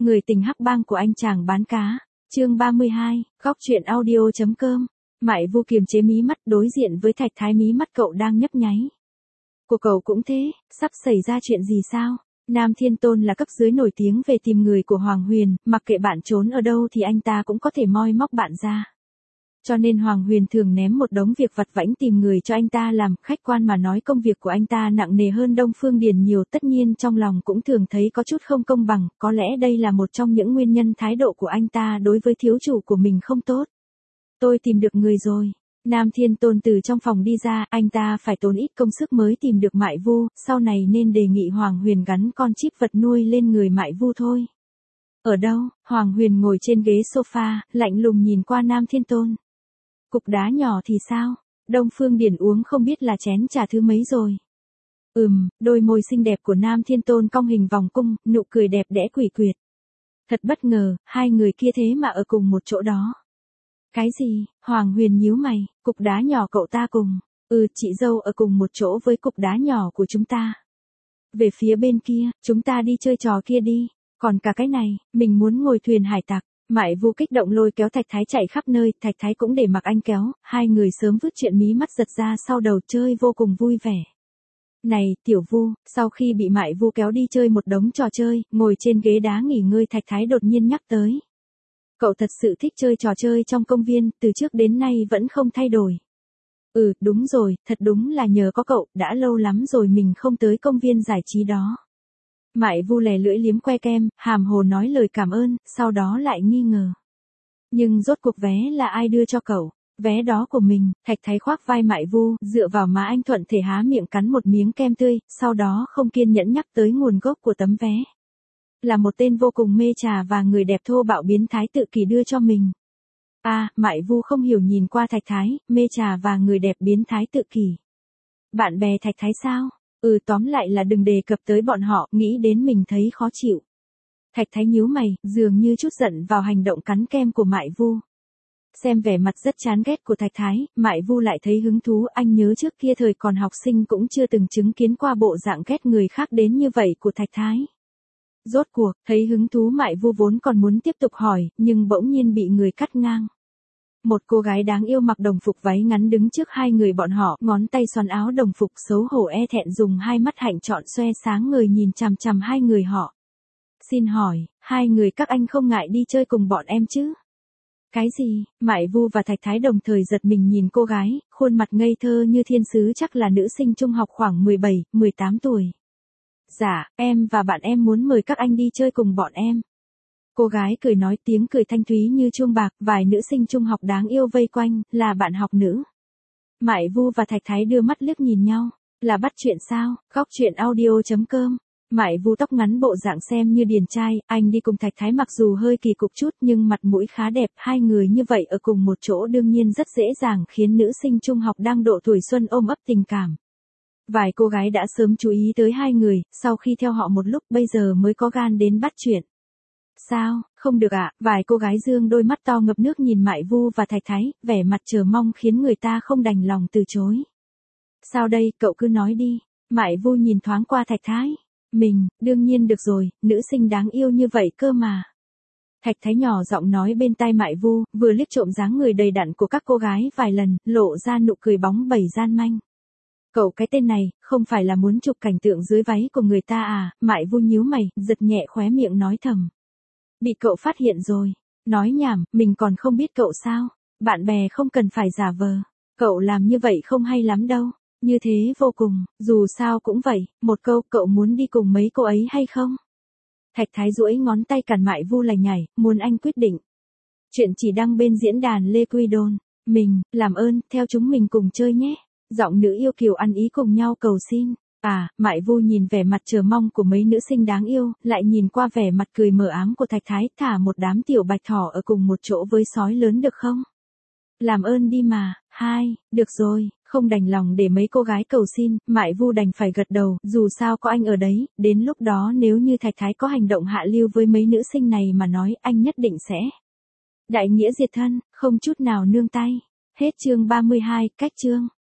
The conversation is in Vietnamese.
Người tình hắc bang của anh chàng bán cá. Chương 32, góc truyện audio.com. Mại Vu kiềm chế mí mắt đối diện với Thạch Thái, mí mắt cậu đang nhấp nháy. Của cậu cũng thế, sắp xảy ra chuyện gì sao? Nam Thiên Tôn là cấp dưới nổi tiếng về tìm người của Hoàng Huyền, mặc kệ bạn trốn ở đâu thì anh ta cũng có thể moi móc bạn ra. Cho nên Hoàng Huyền thường ném một đống việc vặt vãnh tìm người cho anh ta làm. Khách quan mà nói công việc của anh ta nặng nề hơn Đông Phương Điền nhiều, tất nhiên trong lòng cũng thường thấy có chút không công bằng, có lẽ đây là một trong những nguyên nhân thái độ của anh ta đối với thiếu chủ của mình không tốt. Tôi tìm được người rồi. Nam Thiên Tôn từ trong phòng đi ra, anh ta phải tốn ít công sức mới tìm được Mại Vu, sau này nên đề nghị Hoàng Huyền gắn con chip vật nuôi lên người Mại Vu thôi. Ở đâu? Hoàng Huyền ngồi trên ghế sofa, lạnh lùng nhìn qua Nam Thiên Tôn. Cục đá nhỏ thì sao? Đông Phương Điền uống không biết là chén trà thứ mấy rồi. Đôi môi xinh đẹp của Nam Thiên Tôn cong hình vòng cung, nụ cười đẹp đẽ quỷ quyệt. Thật bất ngờ, hai người kia thế mà ở cùng một chỗ đó. Cái gì? Hoàng Huyền nhíu mày, cục đá nhỏ cậu ta cùng. Chị dâu ở cùng một chỗ với cục đá nhỏ của chúng ta. Về phía bên kia, chúng ta đi chơi trò kia đi. Còn cả cái này, mình muốn ngồi thuyền hải tặc. Mại Vu kích động lôi kéo Thạch Thái chạy khắp nơi, Thạch Thái cũng để mặc anh kéo, hai người sớm vứt chuyện mí mắt giật ra sau đầu, chơi vô cùng vui vẻ. Này, Tiểu Vu, sau khi bị Mại Vu kéo đi chơi một đống trò chơi, ngồi trên ghế đá nghỉ ngơi, Thạch Thái đột nhiên nhắc tới. Cậu thật sự thích chơi trò chơi trong công viên, từ trước đến nay vẫn không thay đổi. Đúng rồi, thật đúng là nhờ có cậu, đã lâu lắm rồi mình không tới công viên giải trí đó. Mại Vu lè lưỡi liếm que kem, hàm hồ nói lời cảm ơn, sau đó lại nghi ngờ. Nhưng rốt cuộc vé là ai đưa cho cậu? Vé đó của mình. Thạch Thái khoác vai Mại Vu, dựa vào má anh thuận thể há miệng cắn một miếng kem tươi, sau đó không kiên nhẫn nhắc tới nguồn gốc của tấm vé. Là một tên vô cùng mê trà và người đẹp thô bạo biến thái tự kỷ đưa cho mình. Mại Vu không hiểu nhìn qua Thạch Thái, mê trà và người đẹp biến thái tự kỷ. Bạn bè Thạch Thái sao? Tóm lại là đừng đề cập tới bọn họ, nghĩ đến mình thấy khó chịu. Thạch Thái nhíu mày, dường như chút giận vào hành động cắn kem của Mại Vu. Xem vẻ mặt rất chán ghét của Thạch Thái, Mại Vu lại thấy hứng thú, anh nhớ trước kia thời còn học sinh cũng chưa từng chứng kiến qua bộ dạng ghét người khác đến như vậy của Thạch Thái. Rốt cuộc, thấy hứng thú Mại Vu vốn còn muốn tiếp tục hỏi, nhưng bỗng nhiên bị người cắt ngang. Một cô gái đáng yêu mặc đồng phục váy ngắn đứng trước hai người bọn họ, ngón tay xoắn áo đồng phục, xấu hổ e thẹn dùng hai mắt hạnh trọn xoe sáng người nhìn chằm chằm hai người họ. Xin hỏi, hai người các anh không ngại đi chơi cùng bọn em chứ? Cái gì? Mại Vu và Thạch Thái đồng thời giật mình nhìn cô gái, khuôn mặt ngây thơ như thiên sứ, chắc là nữ sinh trung học khoảng 17, 18 tuổi. Dạ, em và bạn em muốn mời các anh đi chơi cùng bọn em. Cô gái cười nói, tiếng cười thanh thúy như chuông bạc, vài nữ sinh trung học đáng yêu vây quanh, là bạn học nữ. Mại Vu và Thạch Thái đưa mắt liếc nhìn nhau, là bắt chuyện sao? Góc truyện audio.com. Mại Vu tóc ngắn bộ dạng xem như điển trai, anh đi cùng Thạch Thái mặc dù hơi kỳ cục chút nhưng mặt mũi khá đẹp, hai người như vậy ở cùng một chỗ đương nhiên rất dễ dàng khiến nữ sinh trung học đang độ tuổi xuân ôm ấp tình cảm. Vài cô gái đã sớm chú ý tới hai người, sau khi theo họ một lúc bây giờ mới có gan đến bắt chuyện. Sao, không được ạ? Vài cô gái dương đôi mắt to ngập nước nhìn Mại Vu và Thạch Thái, vẻ mặt chờ mong khiến người ta không đành lòng từ chối. Sao đây, cậu cứ nói đi. Mại Vu nhìn thoáng qua Thạch Thái. Mình, đương nhiên được rồi, nữ sinh đáng yêu như vậy cơ mà. Thạch Thái nhỏ giọng nói bên tai Mại Vu, vừa liếc trộm dáng người đầy đặn của các cô gái vài lần, lộ ra nụ cười bóng bẩy gian manh. Cậu cái tên này, không phải là muốn chụp cảnh tượng dưới váy của người ta à? Mại Vu nhíu mày, giật nhẹ khóe miệng nói thầm. Bị cậu phát hiện rồi. Nói nhảm, mình còn không biết cậu sao? Bạn bè không cần phải giả vờ. Cậu làm như vậy không hay lắm đâu. Như thế vô cùng, dù sao cũng vậy, một câu, cậu muốn đi cùng mấy cô ấy hay không? Thạch Thái duỗi ngón tay cản Mại Vu lành nhảy, muốn anh quyết định. Chuyện chỉ đăng bên diễn đàn Lê Quy Đôn. Mình, làm ơn, theo chúng mình cùng chơi nhé. Giọng nữ yêu kiều ăn ý cùng nhau cầu xin. Mại Vu nhìn vẻ mặt chờ mong của mấy nữ sinh đáng yêu, lại nhìn qua vẻ mặt cười mờ ám của Thạch Thái, thả một đám tiểu bạch thỏ ở cùng một chỗ với sói lớn được không? Làm ơn đi mà. Được rồi, không đành lòng để mấy cô gái cầu xin, Mại Vu đành phải gật đầu, dù sao có anh ở đấy, đến lúc đó nếu như Thạch Thái có hành động hạ lưu với mấy nữ sinh này mà nói, anh nhất định sẽ đại nghĩa diệt thân, không chút nào nương tay. Hết chương 32, cách chương.